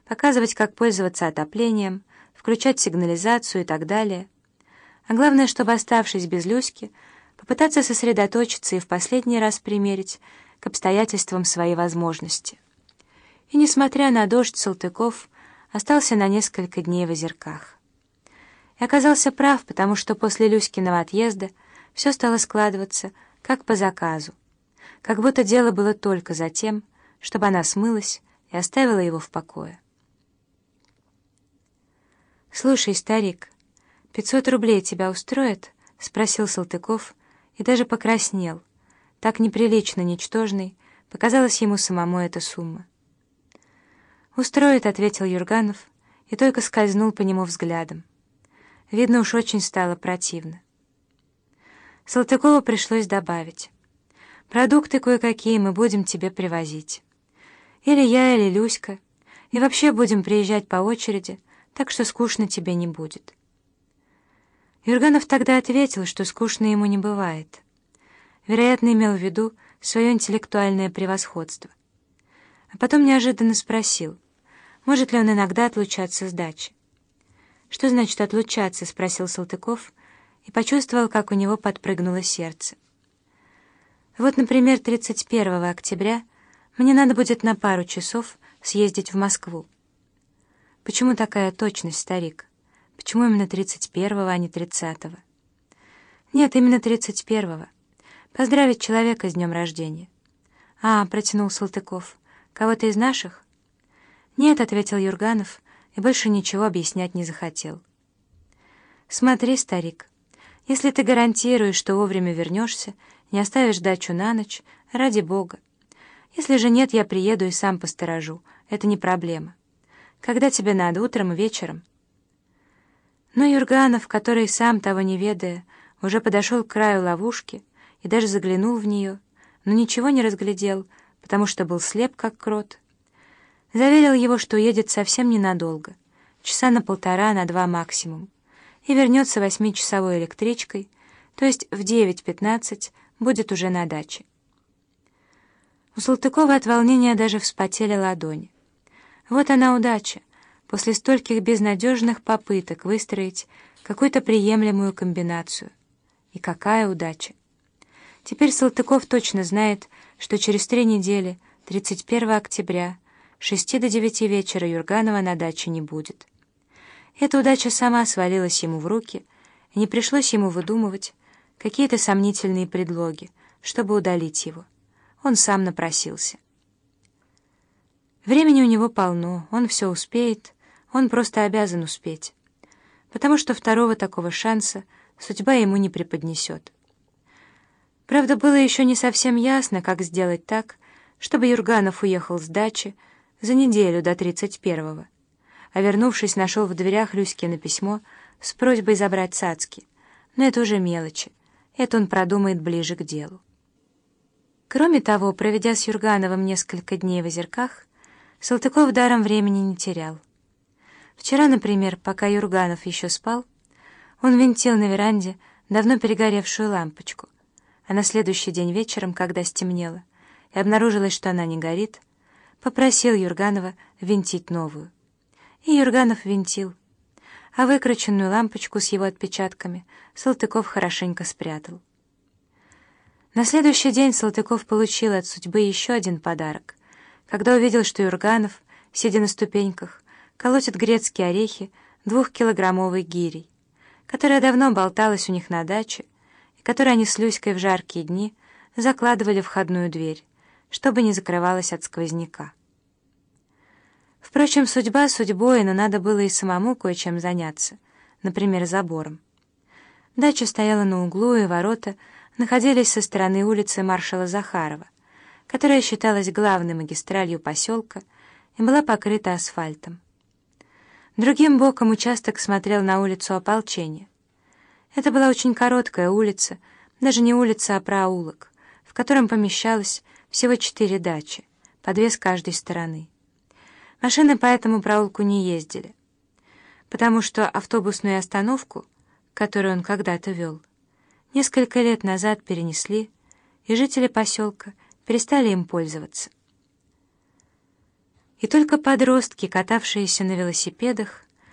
показывать, как пользоваться отоплением, включать сигнализацию и так далее. А главное, чтобы, оставшись без Люськи, попытаться сосредоточиться и в последний раз примерить к обстоятельствам свои возможности. И, несмотря на дождь, Салтыков остался на несколько дней в Озерках. И оказался прав, потому что после Люськиного отъезда все стало складываться как по заказу, как будто дело было только за тем, чтобы она смылась и оставила его в покое. «Слушай, старик, 500 рублей тебя устроит?» — спросил Салтыков и даже покраснел. Так неприлично ничтожной показалась ему самому эта сумма. «Устроит», — ответил Юрганов и только скользнул по нему взглядом. Видно, уж очень стало противно. Салтыкову пришлось добавить: «Продукты кое-какие мы будем тебе привозить. Или я, или Люська. И вообще будем приезжать по очереди, так что скучно тебе не будет». Юрганов тогда ответил, что скучно ему не бывает. Вероятно, имел в виду свое интеллектуальное превосходство. А потом неожиданно спросил, может ли он иногда отлучаться с дачи. «Что значит отлучаться?» — спросил Салтыков и почувствовал, как у него подпрыгнуло сердце. «Вот, например, 31 октября мне надо будет на пару часов съездить в Москву». «Почему такая точность, старик? Почему именно 31-го, а не 30-го?» «Нет, именно 31-го. Поздравить человека с днем рождения». «А», — протянул Салтыков, — «кого-то из наших?» «Нет», — ответил Юрганов, и больше ничего объяснять не захотел. «Смотри, старик, если ты гарантируешь, что вовремя вернешься, не оставишь дачу на ночь, ради бога. Если же нет, я приеду и сам посторожу, это не проблема. Когда тебе надо, утром и вечером?» Но Юрганов, который, сам того не ведая, уже подошел к краю ловушки и даже заглянул в нее, но ничего не разглядел, потому что был слеп, как крот, заверил его, что уедет совсем ненадолго, часа на 1,5, на 2 максимум, и вернется 8-часовой электричкой, то есть в 9:15 будет уже на даче. У Салтыкова от волнения даже вспотели ладони. Вот она удача, после стольких безнадежных попыток выстроить какую-то приемлемую комбинацию. И какая удача! Теперь Салтыков точно знает, что через 3 недели, 31 октября, с 6 до 9 вечера Юрганова на даче не будет. Эта удача сама свалилась ему в руки, и не пришлось ему выдумывать какие-то сомнительные предлоги, чтобы удалить его. Он сам напросился. Времени у него полно, он все успеет, он просто обязан успеть, потому что второго такого шанса судьба ему не преподнесет. Правда, было еще не совсем ясно, как сделать так, чтобы Юрганов уехал с дачи за неделю до 31-го, а вернувшись, нашел в дверях Люськино письмо с просьбой забрать цацки. Но это уже мелочи, это он продумает ближе к делу. Кроме того, проведя с Юргановым несколько дней в Озерках, Салтыков даром времени не терял. Вчера, например, пока Юрганов еще спал, он винтил на веранде давно перегоревшую лампочку, а на следующий день вечером, когда стемнело, и обнаружилось, что она не горит, попросил Юрганова винтить новую. И Юрганов винтил, а выкрученную лампочку с его отпечатками Салтыков хорошенько спрятал. На следующий день Салтыков получил от судьбы еще один подарок, когда увидел, что Юрганов, сидя на ступеньках, колотит грецкие орехи 2-килограммовой гирей, которая давно болталась у них на даче, и которую они с Люськой в жаркие дни закладывали в входную дверь, чтобы не закрывалась от сквозняка. Впрочем, судьба судьбой, но надо было и самому кое-чем заняться, например, забором. Дача стояла на углу, и ворота находились со стороны улицы маршала Захарова, которая считалась главной магистралью поселка и была покрыта асфальтом. Другим боком участок смотрел на улицу Ополчения. Это была очень короткая улица, даже не улица, а проулок, в котором помещалось всего 4 дачи, по 2 с каждой стороны. Машины по этому проулку не ездили, потому что автобусную остановку, которую он когда-то вел, несколько лет назад перенесли, и жители поселка перестали им пользоваться. И только подростки, катавшиеся на велосипедах,